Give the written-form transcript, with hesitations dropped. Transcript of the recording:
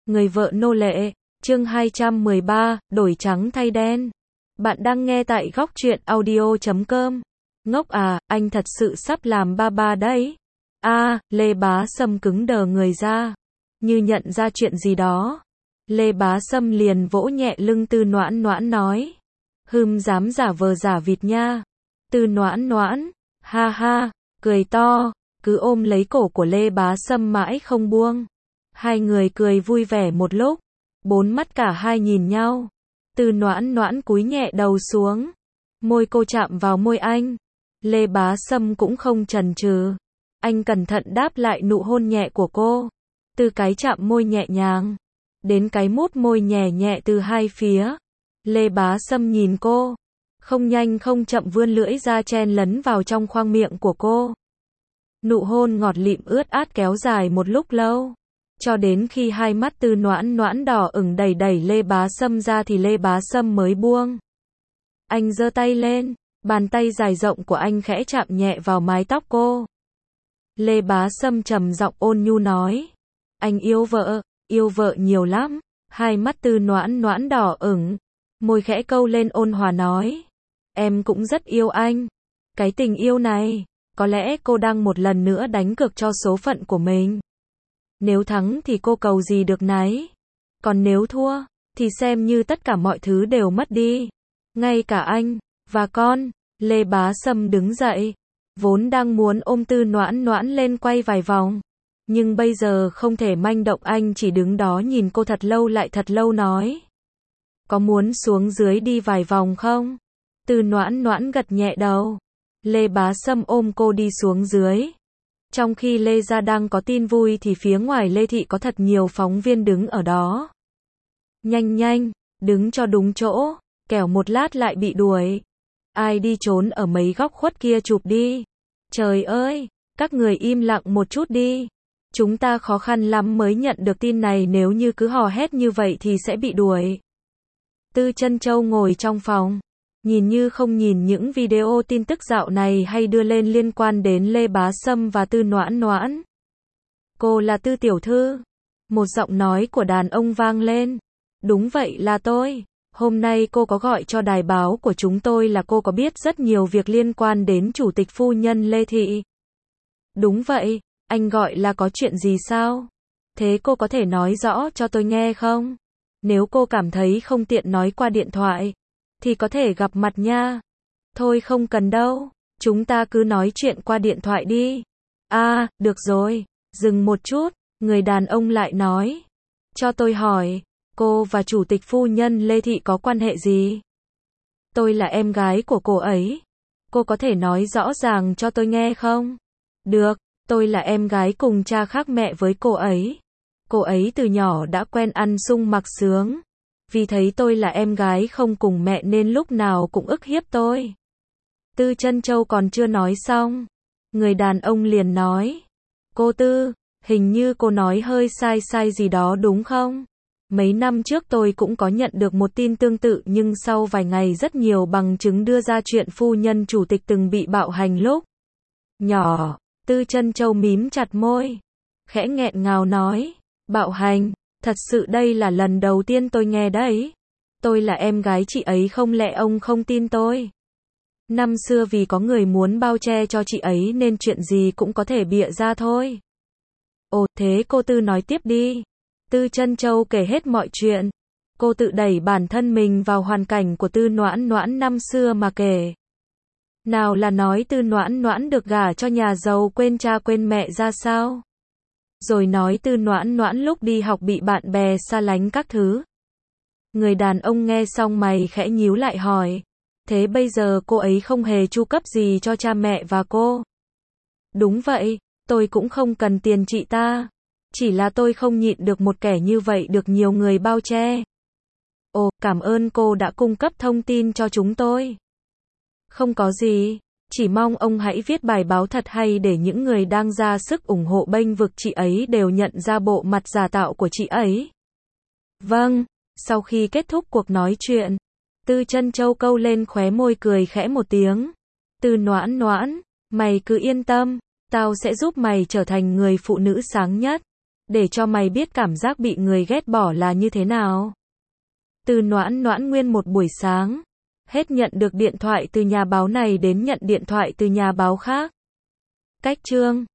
Người vợ nô lệ, chương 213, đổi trắng thay đen. Bạn đang nghe tại góc truyện audio.com. Ngốc à, anh thật sự sắp làm ba đấy. Lê Bá Sâm cứng đờ người ra, như nhận ra chuyện gì đó. Lê Bá Sâm liền vỗ nhẹ lưng Tư Noãn Noãn nói. Dám giả vờ giả vịt nha. Tư Noãn Noãn, ha ha, cười to, cứ ôm lấy cổ của Lê Bá Sâm mãi không buông. Hai người cười vui vẻ một lúc, bốn mắt cả hai nhìn nhau. Tư Noãn Noãn cúi nhẹ đầu xuống, môi cô chạm vào môi anh. Lê Bá Sâm cũng không chần chừ, anh cẩn thận đáp lại nụ hôn nhẹ của cô. Từ cái chạm môi nhẹ nhàng, đến cái mút môi nhẹ nhẹ từ hai phía. Lê Bá Sâm nhìn cô, không nhanh không chậm vươn lưỡi ra chen lấn vào trong khoang miệng của cô. Nụ hôn ngọt lịm ướt át kéo dài một lúc lâu, cho đến khi hai mắt Tư Noãn Noãn đỏ ửng đẩy Lê Bá Sâm ra thì Lê Bá Sâm mới buông. Anh giơ tay lên, bàn tay dài rộng của anh khẽ chạm nhẹ vào mái tóc cô. Lê Bá Sâm trầm giọng ôn nhu nói, anh yêu vợ nhiều lắm. Hai mắt Tư Noãn Noãn đỏ ửng, môi khẽ câu lên ôn hòa nói, em cũng rất yêu anh. Cái tình yêu này, có lẽ cô đang một lần nữa đánh cược cho số phận của mình. Nếu thắng thì cô cầu gì được nấy, còn nếu thua, thì xem như tất cả mọi thứ đều mất đi. Ngay cả anh, và con. Lê Bá Sâm đứng dậy, vốn đang muốn ôm Tư Noãn Noãn lên quay vài vòng. Nhưng bây giờ không thể manh động, anh chỉ đứng đó nhìn cô thật lâu lại thật lâu nói. Có muốn xuống dưới đi vài vòng không? Tư Noãn Noãn gật nhẹ đầu. Lê Bá Sâm ôm cô đi xuống dưới. Trong khi Lê gia đang có tin vui thì phía ngoài Lê thị có thật nhiều phóng viên đứng ở đó. Nhanh, đứng cho đúng chỗ, kẻo một lát lại bị đuổi. Ai đi trốn ở mấy góc khuất kia chụp đi. Trời ơi, các người im lặng một chút đi. Chúng ta khó khăn lắm mới nhận được tin này, nếu như cứ hò hét như vậy thì sẽ bị đuổi. Tư Trân Châu ngồi trong phòng, nhìn như không nhìn những video tin tức dạo này hay đưa lên liên quan đến Lê Bá Sâm và Tư Noãn Noãn. Cô là Tư tiểu thư. Một giọng nói của đàn ông vang lên. Đúng vậy, là tôi. Hôm nay cô có gọi cho đài báo của chúng tôi là cô có biết rất nhiều việc liên quan đến chủ tịch phu nhân Lê thị. Đúng vậy, anh gọi là có chuyện gì sao? Thế cô có thể nói rõ cho tôi nghe không? Nếu cô cảm thấy không tiện nói qua điện thoại, thì có thể gặp mặt nha. Thôi không cần đâu, chúng ta cứ nói chuyện qua điện thoại đi. Được rồi. Dừng một chút, người đàn ông lại nói. Cho tôi hỏi, cô và chủ tịch phu nhân Lê thị có quan hệ gì? Tôi là em gái của cô ấy. Cô có thể nói rõ ràng cho tôi nghe không? Được, tôi là em gái cùng cha khác mẹ với cô ấy. Cô ấy từ nhỏ đã quen ăn sung mặc sướng. Vì thấy tôi là em gái không cùng mẹ nên lúc nào cũng ức hiếp tôi. Tư Trân Châu còn chưa nói xong, người đàn ông liền nói. Cô Tư, hình như cô nói hơi sai gì đó đúng không? Mấy năm trước tôi cũng có nhận được một tin tương tự, nhưng sau vài ngày rất nhiều bằng chứng đưa ra chuyện phu nhân chủ tịch từng bị bạo hành lúc nhỏ. Tư Trân Châu mím chặt môi, khẽ nghẹn ngào nói. Bạo hành? Thật sự đây là lần đầu tiên tôi nghe đấy. Tôi là em gái chị ấy, không lẽ ông không tin tôi? Năm xưa vì có người muốn bao che cho chị ấy nên chuyện gì cũng có thể bịa ra thôi. Ồ, thế cô Tư nói tiếp đi. Tư Trân Châu kể hết mọi chuyện. Cô tự đẩy bản thân mình vào hoàn cảnh của Tư Noãn Noãn năm xưa mà kể. Nào là nói Tư Noãn Noãn được gả cho nhà giàu quên cha quên mẹ ra sao. Rồi nói Tư Noãn Noãn lúc đi học bị bạn bè xa lánh các thứ. Người đàn ông nghe xong mày khẽ nhíu lại hỏi. Thế bây giờ cô ấy không hề chu cấp gì cho cha mẹ và cô? Đúng vậy, tôi cũng không cần tiền chị ta. Chỉ là tôi không nhịn được một kẻ như vậy được nhiều người bao che. Ồ, cảm ơn cô đã cung cấp thông tin cho chúng tôi. Không có gì, chỉ mong ông hãy viết bài báo thật hay để những người đang ra sức ủng hộ bênh vực chị ấy đều nhận ra bộ mặt giả tạo của chị ấy. Vâng. Sau khi kết thúc cuộc nói chuyện, Tư Trân Châu câu lên khóe môi cười khẽ một tiếng. Tư Noãn Noãn, mày cứ yên tâm, tao sẽ giúp mày trở thành người phụ nữ sáng nhất. để cho mày biết cảm giác bị người ghét bỏ là như thế nào. Từ Noãn Noãn nguyên một buổi sáng, hết nhận được điện thoại từ nhà báo này đến nhận điện thoại từ nhà báo khác. Cách chương